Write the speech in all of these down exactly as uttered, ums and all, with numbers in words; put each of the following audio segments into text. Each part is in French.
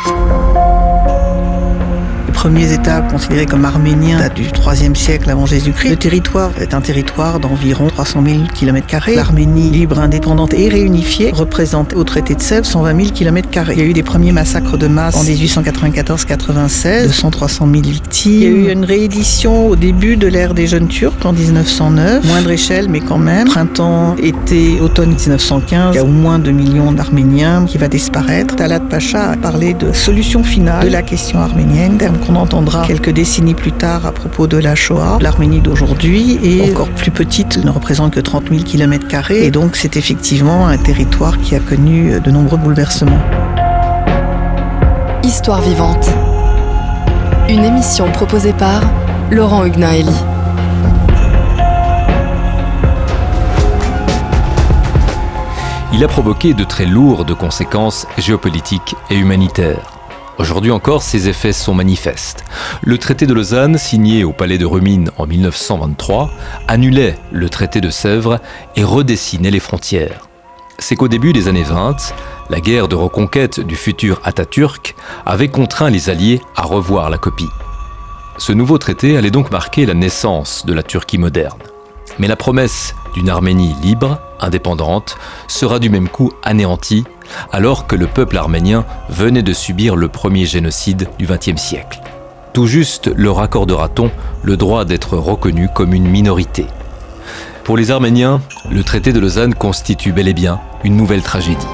Les premiers États considérés comme arméniens datent du troisième siècle avant Jésus-Christ. Le territoire est un territoire d'environ trois cent mille kilomètres carrés. L'Arménie libre, indépendante et réunifiée représente au traité de Sèvres cent vingt mille kilomètres carrés. Il y a eu des premiers massacres de masse en dix-huit cent quatre-vingt-quatorze quatre-vingt-seize, deux cents à trois cent mille victimes. Il y a eu une réédition au début de l'ère des jeunes Turcs en dix-neuf cent neuf, moindre échelle mais quand même. Printemps, été, automne dix-neuf cent quinze, il y a au moins deux millions d'Arméniens qui va disparaître. Talat Pacha a parlé de solution finale de la question arménienne, terme qu'on entendra quelques décennies plus tard à propos de la Shoah. L'Arménie d'aujourd'hui est encore plus petite, ne représente que trente mille kilomètres carrés et donc c'est effectivement un territoire qui a connu de nombreux bouleversements. Histoire vivante. Une émission proposée par Laurent Huguenin-Elie. Il a provoqué de très lourdes conséquences géopolitiques et humanitaires. Aujourd'hui encore, ses effets sont manifestes. Le traité de Lausanne, signé au palais de Rumine en mille neuf cent vingt-trois, annulait le traité de Sèvres et redessinait les frontières. C'est qu'au début des années vingt, la guerre de reconquête du futur Atatürk avait contraint les Alliés à revoir la copie. Ce nouveau traité allait donc marquer la naissance de la Turquie moderne. Mais la promesse d'une Arménie libre, indépendante, sera du même coup anéantie, alors que le peuple arménien venait de subir le premier génocide du vingtième siècle. Tout juste leur accordera-t-on le droit d'être reconnu comme une minorité. Pour les Arméniens, le traité de Lausanne constitue bel et bien une nouvelle tragédie.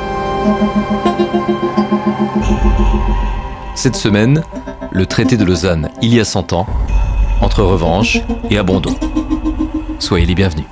Cette semaine, le traité de Lausanne, il y a cent ans, entre revanche et abandon. Soyez les bienvenus.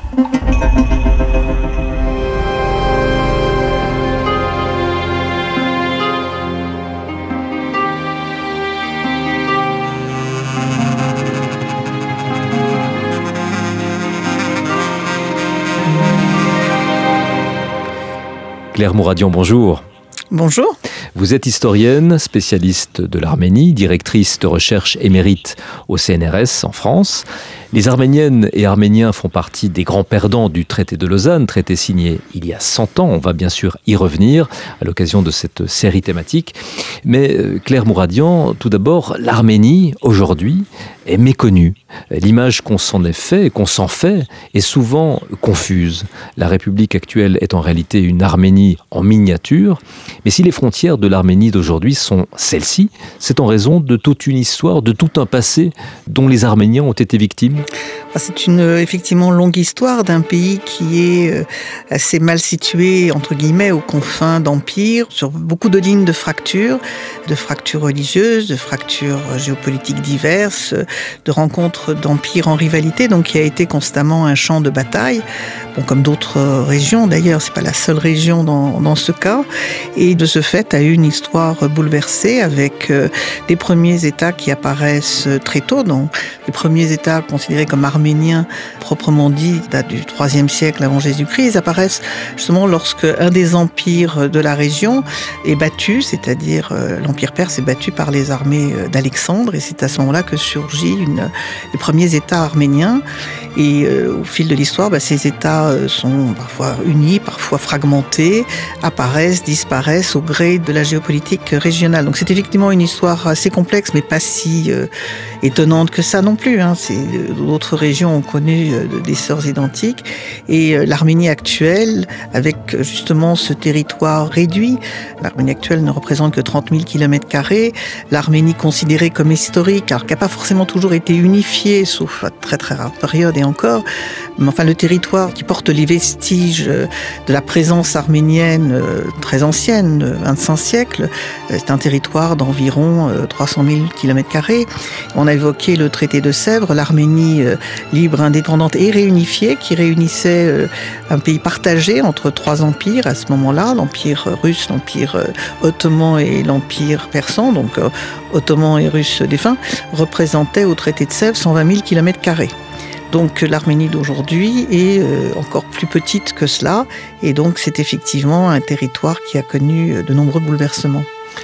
Claire Mouradian, bonjour. Bonjour. Vous êtes historienne, spécialiste de l'Arménie, directrice de recherche émérite au C N R S en France. Les Arméniennes et Arméniens font partie des grands perdants du traité de Lausanne, traité signé il y a cent ans. On va bien sûr y revenir à l'occasion de cette série thématique. Mais Claire Mouradian, tout d'abord, l'Arménie, aujourd'hui, est méconnue. L'image qu'on s'en est fait, qu'on s'en fait, est souvent confuse. La République actuelle est en réalité une Arménie en miniature. Mais si les frontières de l'Arménie d'aujourd'hui sont celles-ci, c'est en raison de toute une histoire, de tout un passé dont les Arméniens ont été victimes. C'est une effectivement longue histoire d'un pays qui est assez mal situé, entre guillemets, aux confins d'empires, sur beaucoup de lignes de fractures, de fractures religieuses, de fractures géopolitiques diverses, de rencontres d'empires en rivalité, donc qui a été constamment un champ de bataille, bon, comme d'autres régions d'ailleurs, c'est pas la seule région dans, dans ce cas, et de ce fait a eu une histoire bouleversée avec euh, des premiers États qui apparaissent très tôt, donc les premiers États considérés comme arméniens proprement dit datent du troisième siècle avant Jésus-Christ, ils apparaissent justement lorsque un des empires de la région est battu, c'est-à-dire euh, l'empire perse est battu par les armées d'Alexandre, et c'est à ce moment-là que surgit une, les premiers États arméniens, et euh, au fil de l'histoire, bah, ces États sont parfois unis, parfois fragmentés, apparaissent, disparaissent au gré de la géopolitique régionale. Donc c'est effectivement une histoire assez complexe, mais pas si euh, étonnante que ça non plus. Hein. C'est, d'autres régions ont connu euh, des sorts identiques. Et euh, l'Arménie actuelle, avec justement ce territoire réduit, l'Arménie actuelle ne représente que trente mille kilomètres carrés, l'Arménie considérée comme historique, alors qui n'a pas forcément toujours été unifiée, sauf à très très rare période et encore, mais enfin le territoire qui porte les vestiges de la présence arménienne euh, très ancienne, vingt-cinq siècles, c'est un territoire d'environ euh, trois cent mille kilomètres carrés. On a évoqué le traité de Sèvres, l'Arménie euh, libre, indépendante et réunifiée, qui réunissait euh, un pays partagé entre trois empires à ce moment-là, l'empire russe, l'empire euh, ottoman et l'empire persan, donc euh, ottoman et russe défunts, représentaient au traité de Sèvres cent vingt mille kilomètres carrés. Donc l'Arménie d'aujourd'hui est euh, encore plus petite que cela, et donc c'est effectivement un territoire qui a connu de nombreux bouleversements.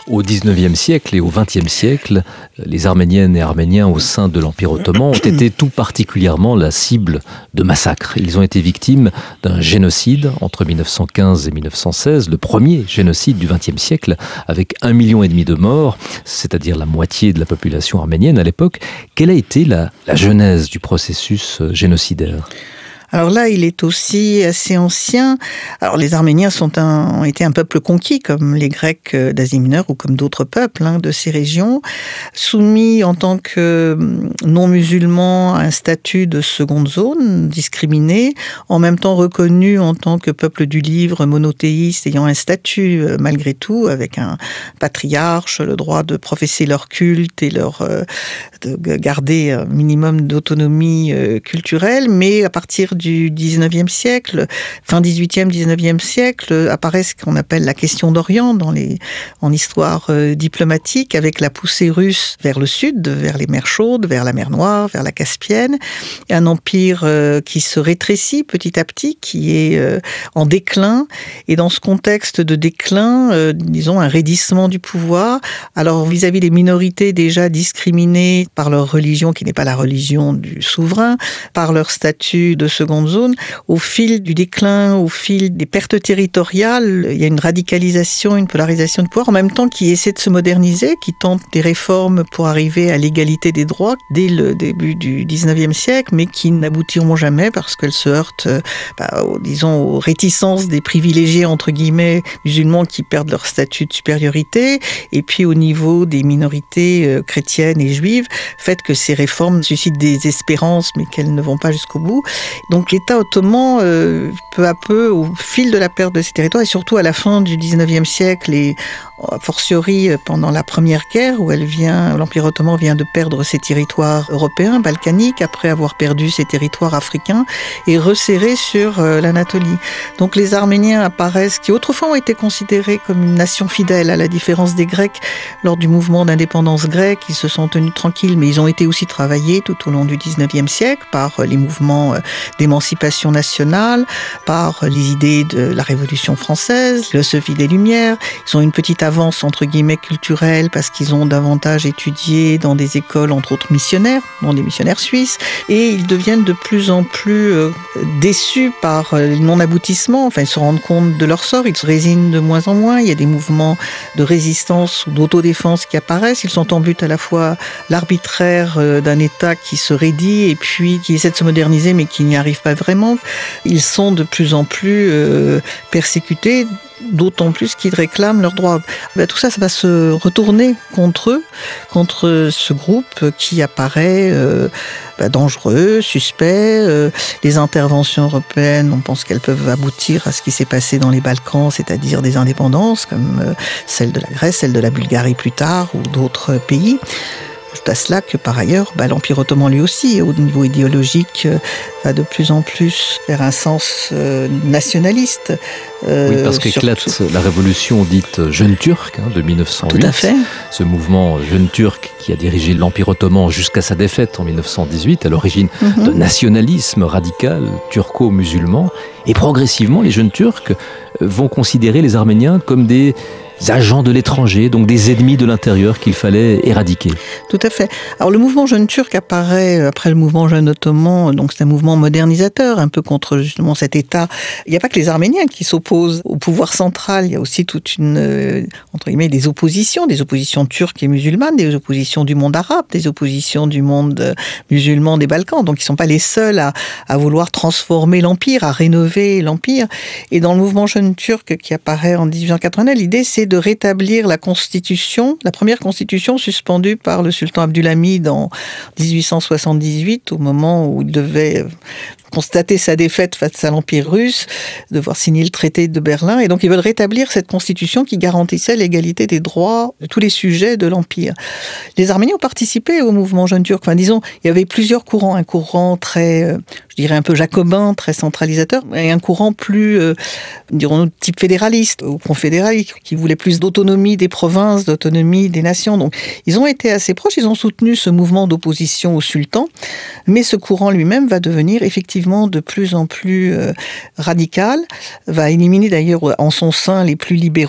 Au dix-neuvième siècle et au vingtième siècle, les Arméniennes et Arméniens au sein de l'Empire ottoman ont été tout particulièrement la cible de massacres. Ils ont été victimes d'un génocide entre mille neuf cent quinze et mille neuf cent seize, le premier génocide du vingtième siècle, avec un million et demi de morts, c'est-à-dire la moitié de la population arménienne à l'époque. Quelle a été la, la genèse du processus génocidaire ? Alors là, il est aussi assez ancien. Alors les Arméniens sont un, ont été un peuple conquis, comme les Grecs d'Asie mineure ou comme d'autres peuples hein, de ces régions, soumis en tant que non-musulmans à un statut de seconde zone, discriminés, en même temps reconnus en tant que peuple du livre monothéiste, ayant un statut malgré tout, avec un patriarche, le droit de professer leur culte et leur, de garder un minimum d'autonomie culturelle, mais à partir du du dix-neuvième siècle, fin dix-huitième, dix-neuvième siècle, apparaît ce qu'on appelle la question d'Orient dans les, en histoire euh, diplomatique, avec la poussée russe vers le sud, vers les mers chaudes, vers la mer Noire, vers la Caspienne, et un empire euh, qui se rétrécit petit à petit, qui est euh, en déclin, et dans ce contexte de déclin, euh, disons un raidissement du pouvoir, alors vis-à-vis des minorités déjà discriminées par leur religion, qui n'est pas la religion du souverain, par leur statut de seconde zone, au fil du déclin, au fil des pertes territoriales, il y a une radicalisation, une polarisation de pouvoir, en même temps qui essaie de se moderniser, qui tente des réformes pour arriver à l'égalité des droits dès le début du dix-neuvième siècle, mais qui n'aboutiront jamais parce qu'elles se heurtent, bah, aux, disons, aux réticences des privilégiés, entre guillemets, musulmans qui perdent leur statut de supériorité, et puis au niveau des minorités euh, chrétiennes et juives, fait que ces réformes suscitent des espérances, mais qu'elles ne vont pas jusqu'au bout. Donc l'État ottoman, euh, peu à peu, au fil de la perte de ses territoires, et surtout à la fin du dix-neuvième siècle, et a fortiori pendant la Première Guerre, où elle vient, l'Empire ottoman vient de perdre ses territoires européens, balkaniques, après avoir perdu ses territoires africains, et resserré sur euh, l'Anatolie. Donc les Arméniens apparaissent, qui autrefois ont été considérés comme une nation fidèle, à la différence des Grecs, lors du mouvement d'indépendance grecque, ils se sont tenus tranquilles, mais ils ont été aussi travaillés tout au long du dix-neuvième siècle par les mouvements d'émancipation nationale, par les idées de la Révolution française, le philosophie des Lumières. Ils ont une petite avance entre guillemets culturelle parce qu'ils ont davantage étudié dans des écoles, entre autres missionnaires, dont des missionnaires suisses, et ils deviennent de plus en plus euh, déçus par le non-aboutissement. Enfin, ils se rendent compte de leur sort, ils se résignent de moins en moins. Il y a des mouvements de résistance ou d'autodéfense qui apparaissent. Ils sont en but à la fois l'arbitraire euh, d'un État qui se raidit et puis qui essaie de se moderniser mais qui n'y arrive pas vraiment. Ils sont de plus en plus euh, persécutés, d'autant plus qu'ils réclament leurs droits. Ben, tout ça, ça va se retourner contre eux, contre ce groupe qui apparaît euh, ben, dangereux, suspect. Euh, les interventions européennes, on pense qu'elles peuvent aboutir à ce qui s'est passé dans les Balkans, c'est-à-dire des indépendances, comme euh, celle de la Grèce, celle de la Bulgarie plus tard, ou d'autres pays. C'est à cela que, par ailleurs, bah, l'Empire ottoman, lui aussi, au niveau idéologique, euh, va de plus en plus vers un sens euh, nationaliste. Euh, oui, parce qu'éclate surtout la révolution dite jeune turque hein, de mille neuf cent huit. Tout à fait. Ce mouvement jeune turc qui a dirigé l'Empire ottoman jusqu'à sa défaite en mille neuf cent dix-huit, à l'origine mm-hmm. de nationalisme radical turco-musulman. Et progressivement, les jeunes turcs vont considérer les Arméniens comme des agents de l'étranger, donc des ennemis de l'intérieur qu'il fallait éradiquer. Tout à fait. Alors le mouvement jeune turc apparaît après le mouvement jeune ottoman, donc c'est un mouvement modernisateur, un peu contre justement cet État. Il n'y a pas que les Arméniens qui s'opposent au pouvoir central, il y a aussi toute une, euh, entre guillemets, des oppositions, des oppositions turques et musulmanes, des oppositions du monde arabe, des oppositions du monde musulman des Balkans, donc ils ne sont pas les seuls à, à vouloir transformer l'Empire, à rénover l'Empire. Et dans le mouvement jeune turc qui apparaît en dix-huit cent quatre-vingt-neuf, l'idée c'est de rétablir la constitution, la première constitution suspendue par le sultan Abdulhamid en dix-huit cent soixante-dix-huit, au moment où il devait constater sa défaite face à l'Empire russe, devoir signer le traité de Berlin. Et donc, ils veulent rétablir cette constitution qui garantissait l'égalité des droits de tous les sujets de l'Empire. Les Arméniens ont participé au mouvement jeune turc. Enfin, disons, il y avait plusieurs courants. Un courant très, je dirais, un peu jacobin, très centralisateur, et un courant plus, euh, dirons-nous, type fédéraliste ou confédéraliste, qui voulait plus d'autonomie des provinces, d'autonomie des nations. Donc, ils ont été assez proches. Ils ont soutenu ce mouvement d'opposition au sultan. Mais ce courant lui-même va devenir effectivement de plus en plus euh, radical, va éliminer d'ailleurs en son sein les plus libéraux,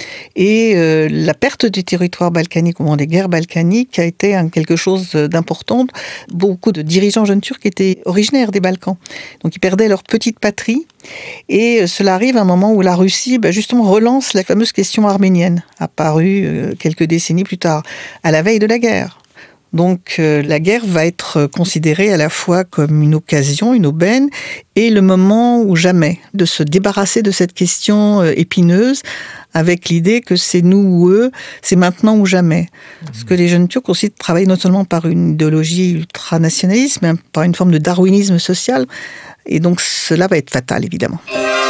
Et euh, la perte du territoire balkanique au moment des guerres balkaniques a été hein, quelque chose d'important. Beaucoup de dirigeants jeunes turcs étaient originaires des Balkans. Donc ils perdaient leur petite patrie. Et cela arrive à un moment où la Russie, bah, justement, relance la fameuse question arménienne, apparue euh, quelques décennies plus tard, à la veille de la guerre. Donc euh, la guerre va être considérée à la fois comme une occasion, une aubaine, et le moment ou jamais de se débarrasser de cette question euh, épineuse, avec l'idée que c'est nous ou eux, c'est maintenant ou jamais. Mmh. Parce que les jeunes Turcs aussi travaillent non seulement par une idéologie ultranationaliste, mais par une forme de darwinisme social, et donc cela va être fatal, évidemment.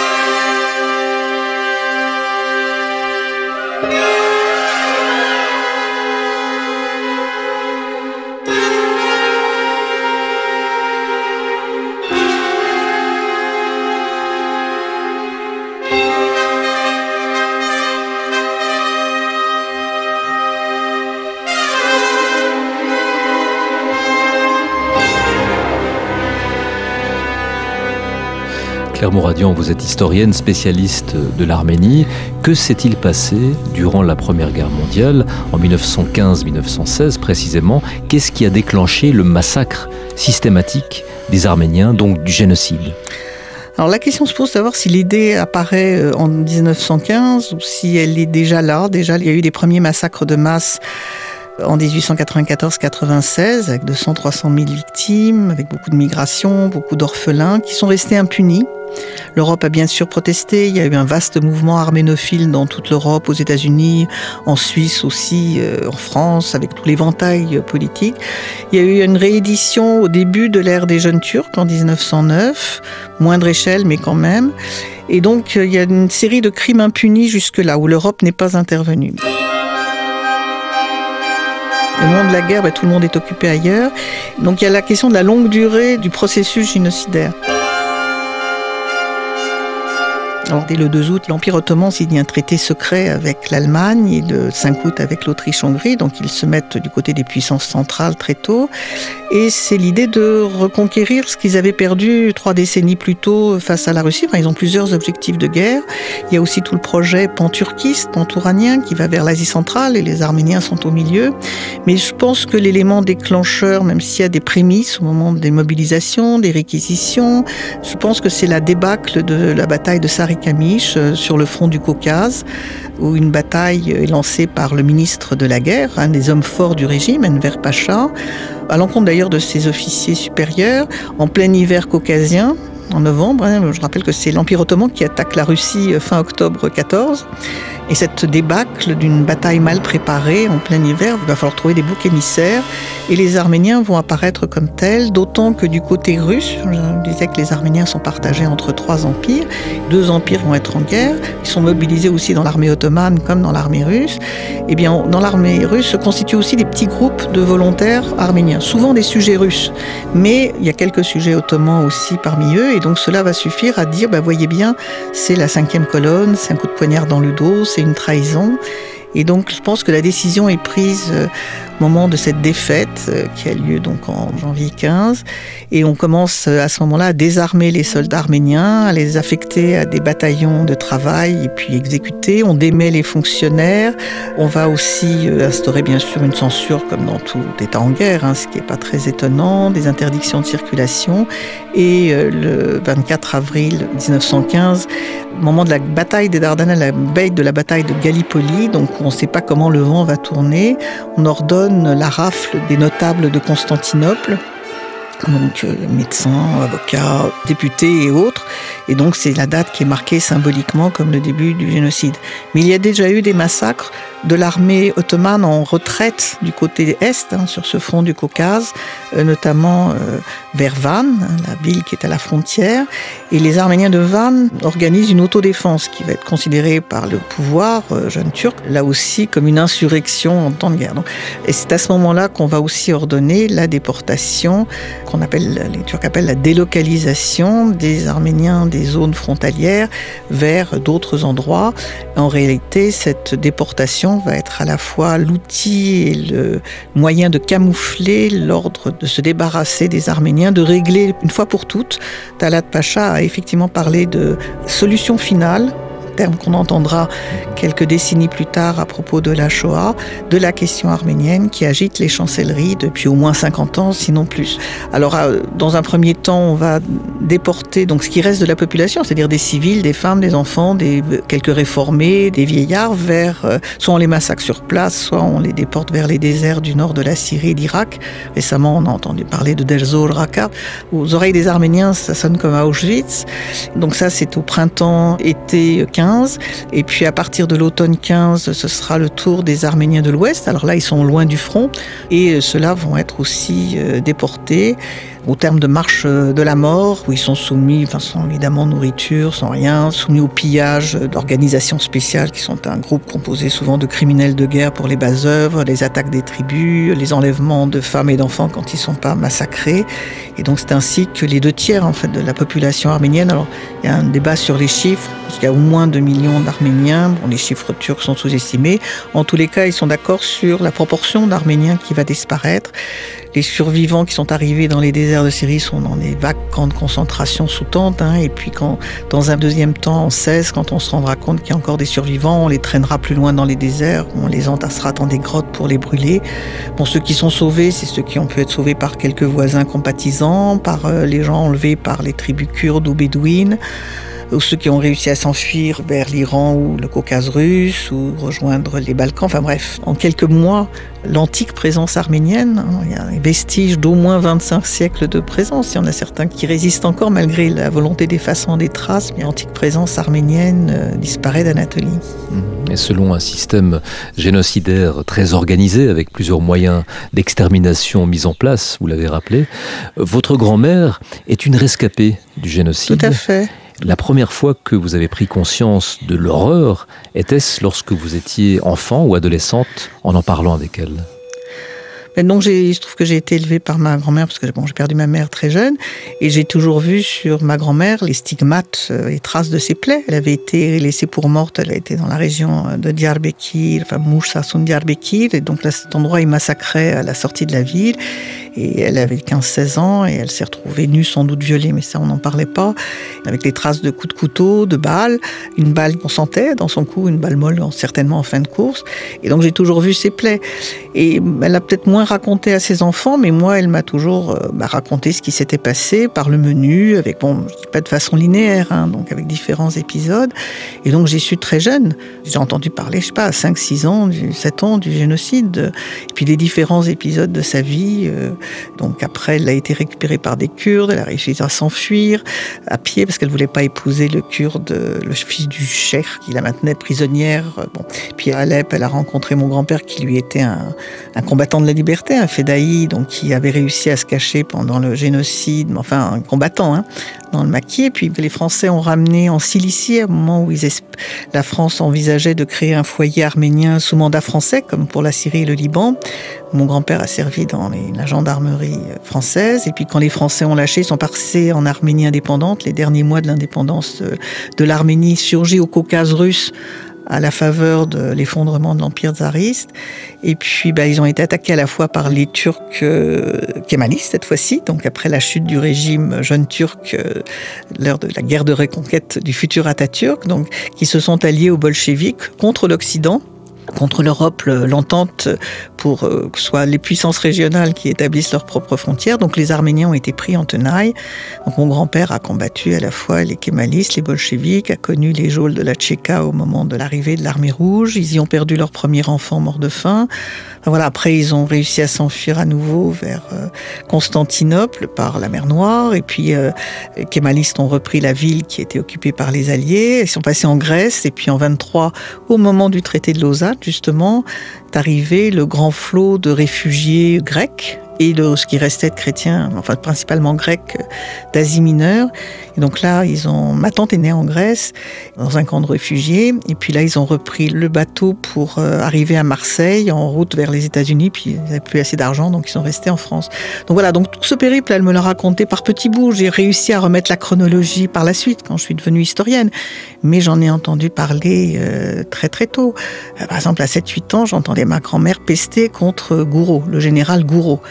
Claire Mouradian, vous êtes historienne, spécialiste de l'Arménie. Que s'est-il passé durant la Première Guerre mondiale, en mille neuf cent quinze mille neuf cent seize précisément? Qu'est-ce qui a déclenché le massacre systématique des Arméniens, donc du génocide? Alors la question se pose de savoir si l'idée apparaît en dix-neuf cent quinze ou si elle est déjà là. Déjà, il y a eu des premiers massacres de masse en dix-huit cent quatre-vingt-quatorze quatre-vingt-seize, avec deux cents à trois cent mille victimes, avec beaucoup de migrations, beaucoup d'orphelins, qui sont restés impunis. L'Europe a bien sûr protesté, il y a eu un vaste mouvement arménophile dans toute l'Europe, aux États-Unis, en Suisse aussi, euh, en France, avec tout l'éventail politique. Il y a eu une réédition au début de l'ère des jeunes Turcs, en dix-neuf cent neuf, moindre échelle mais quand même. Et donc il y a une série de crimes impunis jusque-là, où l'Europe n'est pas intervenue. Au moment de la guerre, bah, tout le monde est occupé ailleurs. Donc il y a la question de la longue durée du processus génocidaire. Alors, dès le deux août, l'Empire ottoman signe un traité secret avec l'Allemagne et le cinq août avec l'Autriche-Hongrie. Donc ils se mettent du côté des puissances centrales très tôt. Et c'est l'idée de reconquérir ce qu'ils avaient perdu trois décennies plus tôt face à la Russie. Enfin, ils ont plusieurs objectifs de guerre. Il y a aussi tout le projet pan-turquiste, pan-touranien, qui va vers l'Asie centrale et les Arméniens sont au milieu. Mais je pense que l'élément déclencheur, même s'il y a des prémices au moment des mobilisations, des réquisitions, je pense que c'est la débâcle de la bataille de Sarikamish sur le front du Caucase, où une bataille est lancée par le ministre de la guerre, un des hommes forts du régime, Enver Pacha, à l'encontre d'ailleurs de ses officiers supérieurs, en plein hiver caucasien, en novembre. Je rappelle que c'est l'Empire ottoman qui attaque la Russie fin octobre quatorze. Et cette débâcle d'une bataille mal préparée en plein hiver, il va falloir trouver des boucs émissaires. Et les Arméniens vont apparaître comme tels, d'autant que du côté russe, je disais que les Arméniens sont partagés entre trois empires. Deux empires vont être en guerre. Ils sont mobilisés aussi dans l'armée ottomane comme dans l'armée russe. Et bien, dans l'armée russe se constituent aussi des petits groupes de volontaires arméniens, souvent des sujets russes. Mais il y a quelques sujets ottomans aussi parmi eux. Et donc cela va suffire à dire, bah, voyez bien, c'est la cinquième colonne, c'est un coup de poignard dans le dos, c'est une trahison. Et donc, je pense que la décision est prise euh, au moment de cette défaite euh, qui a lieu donc en janvier quinze. Et on commence euh, à ce moment-là à désarmer les soldats arméniens, à les affecter à des bataillons de travail et puis exécuter. On démet les fonctionnaires. On va aussi euh, instaurer bien sûr une censure comme dans tout État en guerre, hein, ce qui n'est pas très étonnant, des interdictions de circulation. Et euh, le vingt-quatre avril dix-neuf cent quinze, au moment de la bataille des Dardanelles, la veille de la bataille de Gallipoli, donc on ne sait pas comment le vent va tourner, on ordonne la rafle des notables de Constantinople, donc euh, médecins, avocats, députés et autres. Et donc c'est la date qui est marquée symboliquement comme le début du génocide. Mais il y a déjà eu des massacres de l'armée ottomane en retraite du côté est, hein, sur ce front du Caucase, euh, notamment euh, vers Van, hein, la ville qui est à la frontière. Et les Arméniens de Van organisent une autodéfense qui va être considérée par le pouvoir euh, jeune turc, là aussi comme une insurrection en temps de guerre. Donc, et c'est à ce moment-là qu'on va aussi ordonner la déportation, qu'on appelle, les Turcs appellent la délocalisation des Arméniens des zones frontalières vers d'autres endroits. En réalité, cette déportation va être à la fois l'outil et le moyen de camoufler l'ordre de se débarrasser des Arméniens, de régler une fois pour toutes. Talat Pacha a effectivement parlé de solution finale terme qu'on entendra quelques décennies plus tard à propos de la Shoah, de la question arménienne qui agite les chancelleries depuis au moins cinquante ans, sinon plus. Alors, dans un premier temps, on va déporter donc ce qui reste de la population, c'est-à-dire des civils, des femmes, des enfants, des, quelques réformés, des vieillards, vers, euh, soit on les massacre sur place, soit on les déporte vers les déserts du nord de la Syrie et d'Irak. Récemment, on a entendu parler de Deir ez-Zor, aux oreilles des Arméniens, ça sonne comme à Auschwitz. Donc ça, c'est au printemps-été quinze. Et puis à partir de l'automne quinze, ce sera le tour des Arméniens de l'Ouest. Alors là, ils sont loin du front. Et ceux-là vont être aussi euh, déportés au terme de marche de la mort, où ils sont soumis, enfin sans évidemment nourriture, sans rien, soumis au pillage d'organisations spéciales qui sont un groupe composé souvent de criminels de guerre pour les bases œuvres, les attaques des tribus, les enlèvements de femmes et d'enfants quand ils ne sont pas massacrés. Et donc c'est ainsi que les deux tiers en fait de la population arménienne. Alors il y a un débat sur les chiffres, parce qu'il y a au moins deux millions d'Arméniens. Bon, les chiffres turcs sont sous-estimés. En tous les cas, ils sont d'accord sur la proportion d'Arméniens qui va disparaître. Les survivants qui sont arrivés dans les déserts de Syrie sont dans des vagues camps de concentration sous tente. Hein, et puis, quand, dans un deuxième temps, en seize, quand on se rendra compte qu'il y a encore des survivants, on les traînera plus loin dans les déserts, on les entassera dans des grottes pour les brûler. Bon, ceux qui sont sauvés, c'est ceux qui ont pu être sauvés par quelques voisins compatisants, par euh, les gens enlevés par les tribus kurdes ou bédouines, ou ceux qui ont réussi à s'enfuir vers l'Iran ou le Caucase russe, ou rejoindre les Balkans. Enfin bref, en quelques mois, l'antique présence arménienne, hein, il y a des vestiges d'au moins vingt-cinq siècles de présence. Il y en a certains qui résistent encore malgré la volonté d'effacement des traces, mais l'antique présence arménienne euh, disparaît d'Anatolie. Et selon un système génocidaire très organisé, avec plusieurs moyens d'extermination mis en place, vous l'avez rappelé, votre grand-mère est une rescapée du génocide. Tout à fait. La première fois que vous avez pris conscience de l'horreur, était-ce lorsque vous étiez enfant ou adolescente, en en parlant avec elle ? Mais donc, j'ai, il se trouve que j'ai été élevée par ma grand-mère, parce que bon, j'ai perdu ma mère très jeune, et j'ai toujours vu sur ma grand-mère les stigmates, euh, les traces de ses plaies. Elle avait été laissée pour morte, elle a été dans la région de Diyarbakir, enfin Moussa-Soun Diyarbakir, et donc là, cet endroit, il massacrait à la sortie de la ville. Et elle avait quinze seize ans et elle s'est retrouvée nue, sans doute violée, mais ça on n'en parlait pas, avec des traces de coups de couteau, de balles, une balle qu'on sentait dans son cou, une balle molle certainement en fin de course. Et donc j'ai toujours vu ses plaies. Et elle a peut-être moins raconté à ses enfants, mais moi elle m'a toujours euh, bah, raconté ce qui s'était passé par le menu, avec, bon, je dis pas de façon linéaire, hein, donc avec différents épisodes. Et donc j'ai su très jeune, j'ai entendu parler, je sais pas, à cinq six ans, sept ans du génocide, et puis des différents épisodes de sa vie. Euh, Donc après, elle a été récupérée par des Kurdes, elle a réussi à s'enfuir à pied parce qu'elle voulait pas épouser le Kurde, le fils du cheikh qui la maintenait prisonnière. Bon. Puis à Alep, elle a rencontré mon grand-père qui lui était un, un combattant de la liberté, un fédaï, donc qui avait réussi à se cacher pendant le génocide, mais enfin un combattant, hein, dans le maquis. Et puis les Français ont ramené en Cilicie, au moment où ils esp... la France envisageait de créer un foyer arménien sous mandat français, comme pour la Syrie et le Liban. Mon grand-père a servi dans les, la gendarmerie française. Et puis quand les Français ont lâché, ils sont passés en Arménie indépendante. Les derniers mois de l'indépendance de, de l'Arménie surgit au Caucase russe, à la faveur de l'effondrement de l'Empire tsariste. Et puis, bah, ils ont été attaqués à la fois par les Turcs euh, kémalistes, cette fois-ci, donc après la chute du régime jeune turc, euh, lors de la guerre de reconquête du futur Atatürk, donc, qui se sont alliés aux bolcheviks contre l'Occident, contre l'Europe, l'entente pour euh, que ce soit les puissances régionales qui établissent leurs propres frontières. Donc les Arméniens ont été pris en tenaille. Donc mon grand-père a combattu à la fois les kémalistes, les bolcheviks, a connu les geôles de la Tchéka au moment de l'arrivée de l'armée rouge. Ils y ont perdu leur premier enfant mort de faim. Enfin, voilà, après, ils ont réussi à s'enfuir à nouveau vers euh, Constantinople par la mer Noire. Et puis euh, les kémalistes ont repris la ville qui était occupée par les Alliés. Ils sont passés en Grèce. Et puis en vingt-trois, au moment du traité de Lausanne, justement, est arrivé le grand flot de réfugiés grecs et de ce qui restait de chrétiens, enfin principalement grecs d'Asie mineure. Et donc là, ils ont, ma tante est née en Grèce, dans un camp de réfugiés. Et puis là, ils ont repris le bateau pour euh, arriver à Marseille, en route vers les États-Unis. Puis ils n'avaient plus assez d'argent, donc ils sont restés en France. Donc voilà, donc tout ce périple, elle me l'a raconté par petits bouts. J'ai réussi à remettre la chronologie par la suite, quand je suis devenue historienne. Mais j'en ai entendu parler euh, très très tôt. Euh, par exemple, à sept huit ans, j'entendais ma grand-mère pester contre Gouraud, le général Gouraud.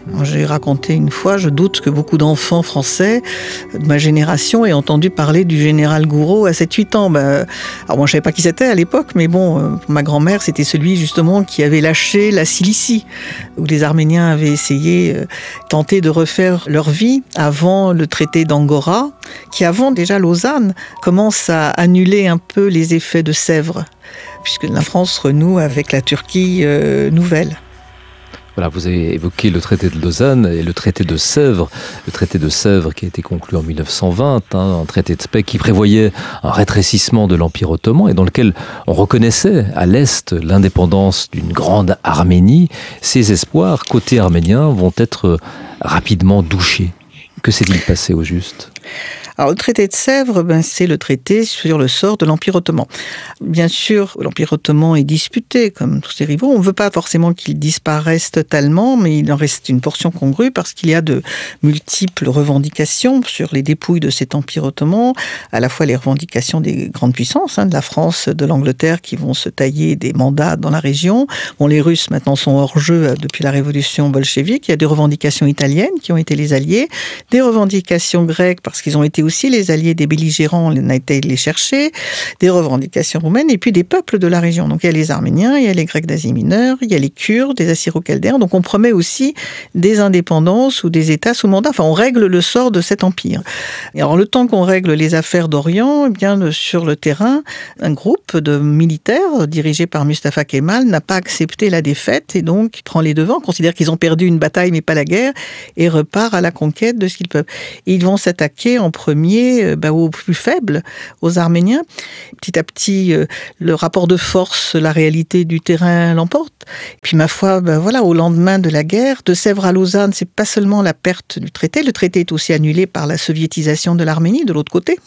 J'ai raconté une fois, je doute que beaucoup d'enfants français de ma génération aient entendu parler du général Gouraud à sept huit ans. Ben, alors moi je ne savais pas qui c'était à l'époque, mais bon, pour ma grand-mère, c'était celui justement qui avait lâché la Cilicie, où les Arméniens avaient essayé, euh, tenté de refaire leur vie avant le traité d'Angora, qui avant déjà Lausanne commence à annuler un peu les effets de Sèvres, puisque la France renoue avec la Turquie euh, nouvelle. Voilà, vous avez évoqué le traité de Lausanne et le traité de Sèvres. Le traité de Sèvres qui a été conclu en mille neuf cent vingt, hein, un traité de paix qui prévoyait un rétrécissement de l'Empire ottoman et dans lequel on reconnaissait à l'Est l'indépendance d'une grande Arménie. Ces espoirs, côté arménien, vont être rapidement douchés. Que s'est-il passé au juste ? Alors, le traité de Sèvres, ben, c'est le traité sur le sort de l'Empire ottoman. Bien sûr, l'Empire ottoman est disputé, comme tous ses rivaux. On ne veut pas forcément qu'il disparaisse totalement, mais il en reste une portion congrue parce qu'il y a de multiples revendications sur les dépouilles de cet Empire ottoman, à la fois les revendications des grandes puissances, hein, de la France, de l'Angleterre, qui vont se tailler des mandats dans la région. Bon, les Russes, maintenant, sont hors jeu depuis la révolution bolchevique. Il y a des revendications italiennes qui ont été les alliés, des revendications grecques parce qu'ils ont été aussi les alliés des belligérants, on a été les chercher, des revendications roumaines, et puis des peuples de la région. Donc il y a les Arméniens, il y a les Grecs d'Asie mineure, il y a les Kurdes, des Assyro-Chaldéens. Donc on promet aussi des indépendances ou des États sous mandat. Enfin, on règle le sort de cet empire. Et alors le temps qu'on règle les affaires d'Orient, eh bien sur le terrain, un groupe de militaires dirigé par Mustafa Kemal n'a pas accepté la défaite et donc prend les devants, considère qu'ils ont perdu une bataille mais pas la guerre et repart à la conquête de ce qu'ils peuvent. Et ils vont s'attaquer en premier ben, aux plus faibles, aux Arméniens. Petit à petit, euh, le rapport de force, la réalité du terrain l'emporte. Puis ma foi, ben, voilà, au lendemain de la guerre, de Sèvres à Lausanne, c'est pas seulement la perte du traité. Le traité est aussi annulé par la soviétisation de l'Arménie, de l'autre côté.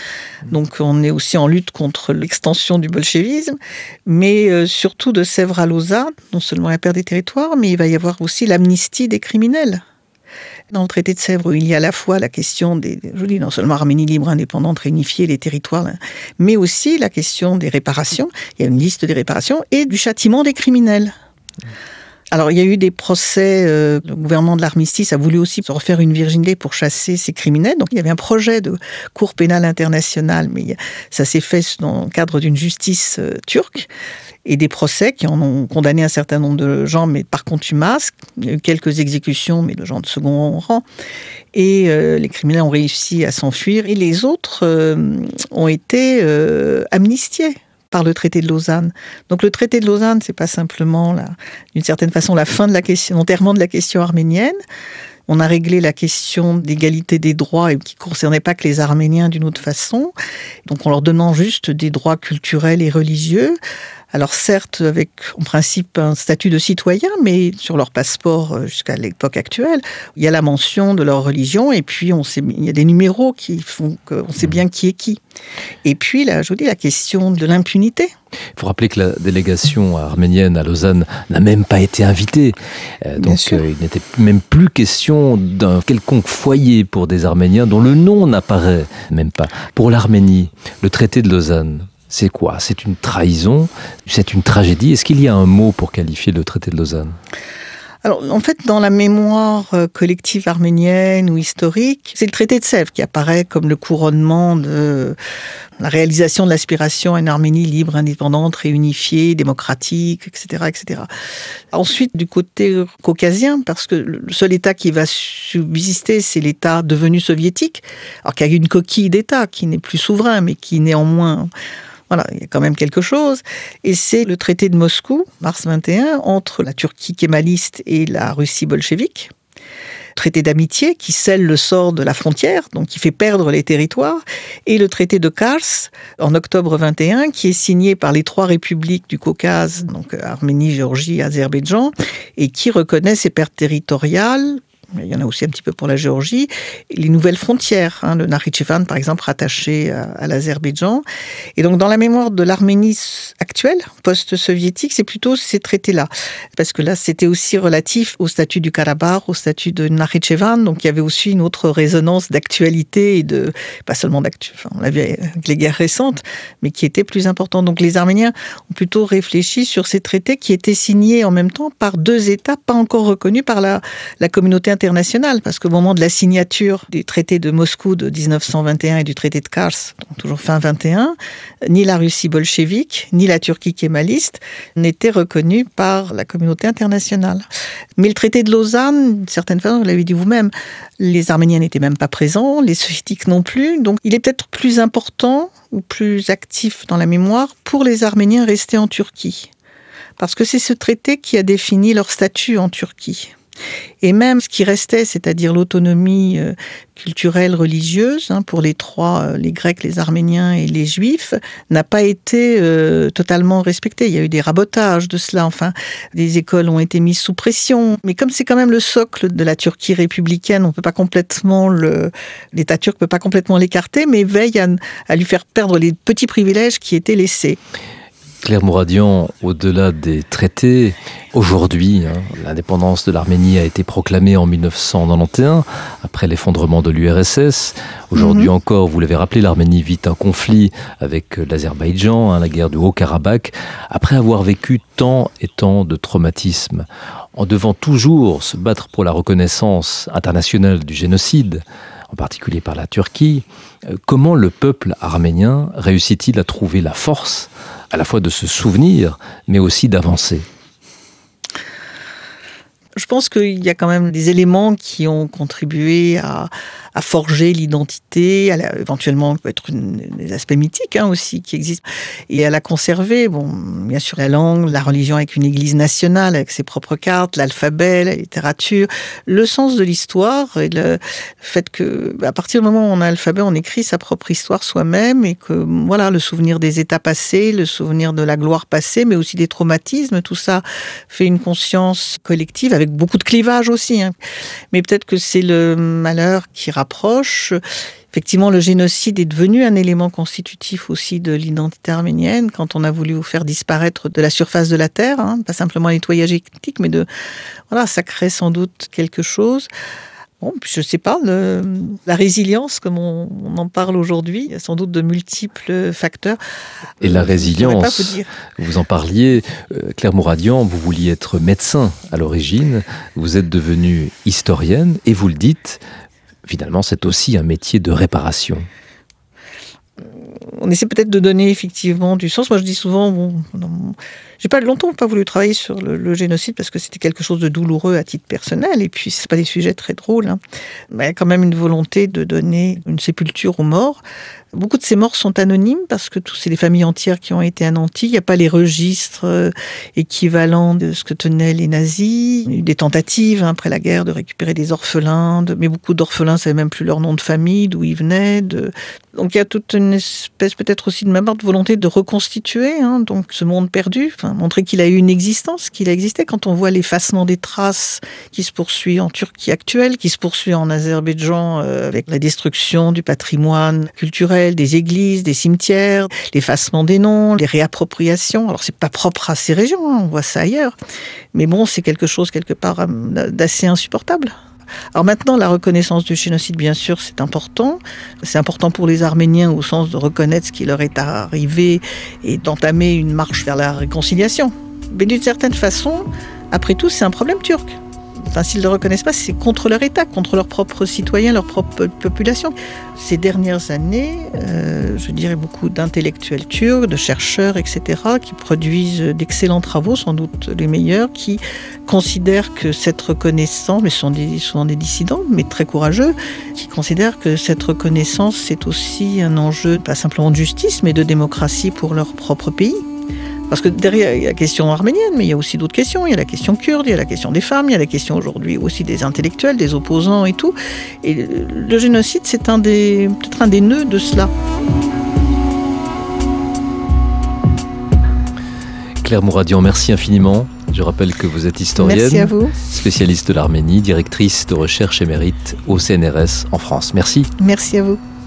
Donc on est aussi en lutte contre l'extension du bolchevisme, mais euh, surtout de Sèvres à Lausanne, non seulement la perte des territoires, mais il va y avoir aussi l'amnistie des criminels. Dans le traité de Sèvres, il y a à la fois la question des, je dis non seulement Arménie libre, indépendante, réunifiée, les territoires, mais aussi la question des réparations. Il y a une liste des réparations et du châtiment des criminels. Alors, il y a eu des procès, euh, le gouvernement de l'armistice a voulu aussi se refaire une virginité pour chasser ces criminels. Donc, il y avait un projet de Cour pénale internationale, mais ça s'est fait dans le cadre d'une justice euh, turque. Et des procès qui en ont condamné un certain nombre de gens, mais par contumace. Il y a eu quelques exécutions, mais de gens de second rang. Et euh, les criminels ont réussi à s'enfuir. Et les autres euh, ont été euh, amnistiés par le traité de Lausanne. Donc le traité de Lausanne, c'est pas simplement, la, d'une certaine façon, la fin de la question, l'enterrement de la question arménienne. On a réglé la question d'égalité des droits et qui ne concernait pas que les Arméniens d'une autre façon. Donc en leur donnant juste des droits culturels et religieux. Alors certes, avec en principe un statut de citoyen, mais sur leur passeport jusqu'à l'époque actuelle, il y a la mention de leur religion et puis on sait, il y a des numéros qui font qu'on sait bien qui est qui. Et puis là, je vous dis, la question de l'impunité. Il faut rappeler que la délégation arménienne à Lausanne n'a même pas été invitée. Euh, donc euh, il n'était même plus question d'un quelconque foyer pour des Arméniens dont le nom n'apparaît même pas. Pour l'Arménie, le traité de Lausanne, c'est quoi ? C'est une trahison ? C'est une tragédie ? Est-ce qu'il y a un mot pour qualifier le traité de Lausanne ? Alors, en fait, dans la mémoire collective arménienne ou historique, c'est le traité de Sèvres qui apparaît comme le couronnement de la réalisation de l'aspiration à une Arménie libre, indépendante, réunifiée, démocratique, et cetera, et cetera. Ensuite, du côté caucasien, parce que le seul État qui va subsister, c'est l'État devenu soviétique, alors qu'il y a une coquille d'État qui n'est plus souverain, mais qui néanmoins... Voilà, il y a quand même quelque chose. Et c'est le traité de Moscou, mars vingt et un, entre la Turquie kémaliste et la Russie bolchevique. Traité d'amitié qui scelle le sort de la frontière, donc qui fait perdre les territoires. Et le traité de Kars, en octobre vingt et un, qui est signé par les trois républiques du Caucase, donc Arménie, Géorgie, Azerbaïdjan, et qui reconnaît ces pertes territoriales il y en a aussi un petit peu pour la Géorgie, et les nouvelles frontières, hein, le Nakhitchevan par exemple rattaché à, à l'Azerbaïdjan. Et donc dans la mémoire de l'Arménie actuelle, post-soviétique, c'est plutôt ces traités-là. Parce que là, c'était aussi relatif au statut du Karabakh, au statut de Nakhitchevan, donc il y avait aussi une autre résonance d'actualité, et de, pas seulement d'actu, enfin, on l'a vu avec les guerres récentes, mais qui était plus importante. Donc les Arméniens ont plutôt réfléchi sur ces traités qui étaient signés en même temps par deux États pas encore reconnus par la, la communauté internationale, parce qu'au moment de la signature du traité de Moscou de dix-neuf cent vingt et un et du traité de Kars, donc toujours fin vingt et un, ni la Russie bolchevique, ni la Turquie kémaliste n'étaient reconnus par la communauté internationale. Mais le traité de Lausanne, d'une certaine façon, vous l'avez dit vous-même, les Arméniens n'étaient même pas présents, les Soviétiques non plus, donc il est peut-être plus important ou plus actif dans la mémoire pour les Arméniens restés en Turquie. Parce que c'est ce traité qui a défini leur statut en Turquie. Et même ce qui restait, c'est-à-dire l'autonomie euh, culturelle, religieuse, hein, pour les trois, euh, les Grecs, les Arméniens et les Juifs, n'a pas été euh, totalement respecté. Il y a eu des rabotages de cela, enfin, des écoles ont été mises sous pression. Mais comme c'est quand même le socle de la Turquie républicaine, on peut pas complètement le, l'État turc peut pas complètement l'écarter, mais veille à, à lui faire perdre les petits privilèges qui étaient laissés. Claire Mouradian, au-delà des traités, aujourd'hui, hein, l'indépendance de l'Arménie a été proclamée en mille neuf cent quatre-vingt-onze, après l'effondrement de l'U R S S. Aujourd'hui mm-hmm. encore, vous l'avez rappelé, l'Arménie vit un conflit avec l'Azerbaïdjan, hein, la guerre du Haut-Karabakh, après avoir vécu tant et tant de traumatismes. En devant toujours se battre pour la reconnaissance internationale du génocide, en particulier par la Turquie, comment le peuple arménien réussit-il à trouver la force à la fois de se souvenir, mais aussi d'avancer? Je pense qu'il y a quand même des éléments qui ont contribué à, à forger l'identité, à la, éventuellement peut-être une, des aspects mythiques hein, aussi qui existent, et à la conserver. Bon, bien sûr la langue, la religion avec une église nationale, avec ses propres cartes, l'alphabet, la littérature, le sens de l'histoire et le fait que à partir du moment où on a l'alphabet, on écrit sa propre histoire soi-même et que voilà le souvenir des états passés, le souvenir de la gloire passée, mais aussi des traumatismes, tout ça fait une conscience collective avec beaucoup de clivages aussi. Hein. Mais peut-être que c'est le malheur qui rapproche. Effectivement, le génocide est devenu un élément constitutif aussi de l'identité arménienne quand on a voulu vous faire disparaître de la surface de la terre, hein, pas simplement un nettoyage ethnique, mais de voilà, ça crée sans doute quelque chose. Bon, je ne sais pas, le, la résilience, comme on, on en parle aujourd'hui, il y a sans doute de multiples facteurs. Et la résilience, vous, vous en parliez, euh, Claire Mouradian, vous vouliez être médecin à l'origine, vous êtes devenue historienne, et vous le dites, finalement c'est aussi un métier de réparation. On essaie peut-être de donner effectivement du sens. Moi je dis souvent, bon, non, j'ai pas longtemps pas voulu travailler sur le, le génocide parce que c'était quelque chose de douloureux à titre personnel et puis c'est pas des sujets très drôles. Hein. Mais il y a quand même une volonté de donner une sépulture aux morts. Beaucoup de ces morts sont anonymes parce que tout, c'est des familles entières qui ont été anéanties. Il n'y a pas les registres équivalents de ce que tenaient les nazis. Il y a eu des tentatives hein, après la guerre de récupérer des orphelins, de, mais beaucoup d'orphelins ne savaient même plus leur nom de famille, d'où ils venaient. De... Donc il y a toute une espèce peut-être aussi de ma part de volonté de reconstituer hein, donc ce monde perdu, enfin, montrer qu'il a eu une existence, qu'il a existé. Quand on voit l'effacement des traces qui se poursuit en Turquie actuelle, qui se poursuit en Azerbaïdjan euh, avec la destruction du patrimoine culturel, des églises, des cimetières, l'effacement des noms, les réappropriations. Alors c'est pas propre à ces régions, hein, on voit ça ailleurs. Mais bon, c'est quelque chose quelque part d'assez insupportable. Alors maintenant, la reconnaissance du génocide, bien sûr, c'est important. C'est important pour les Arméniens au sens de reconnaître ce qui leur est arrivé et d'entamer une marche vers la réconciliation. Mais d'une certaine façon, après tout, c'est un problème turc. Enfin, s'ils ne le reconnaissent pas, c'est contre leur État, contre leurs propres citoyens, leur propre population. Ces dernières années, euh, je dirais beaucoup d'intellectuels turcs, de chercheurs, et cetera, qui produisent d'excellents travaux, sans doute les meilleurs, qui considèrent que cette reconnaissance, mais ce sont des, souvent des dissidents, mais très courageux, qui considèrent que cette reconnaissance, c'est aussi un enjeu, pas simplement de justice, mais de démocratie pour leur propre pays. Parce que derrière, il y a la question arménienne, mais il y a aussi d'autres questions. Il y a la question kurde, il y a la question des femmes, il y a la question aujourd'hui aussi des intellectuels, des opposants et tout. Et le génocide, c'est un des, peut-être un des nœuds de cela. Claire Mouradian, merci infiniment Je rappelle que vous êtes historienne, Merci à vous. spécialiste de l'Arménie, directrice de recherche émérite au C N R S en France. Merci. Merci à vous.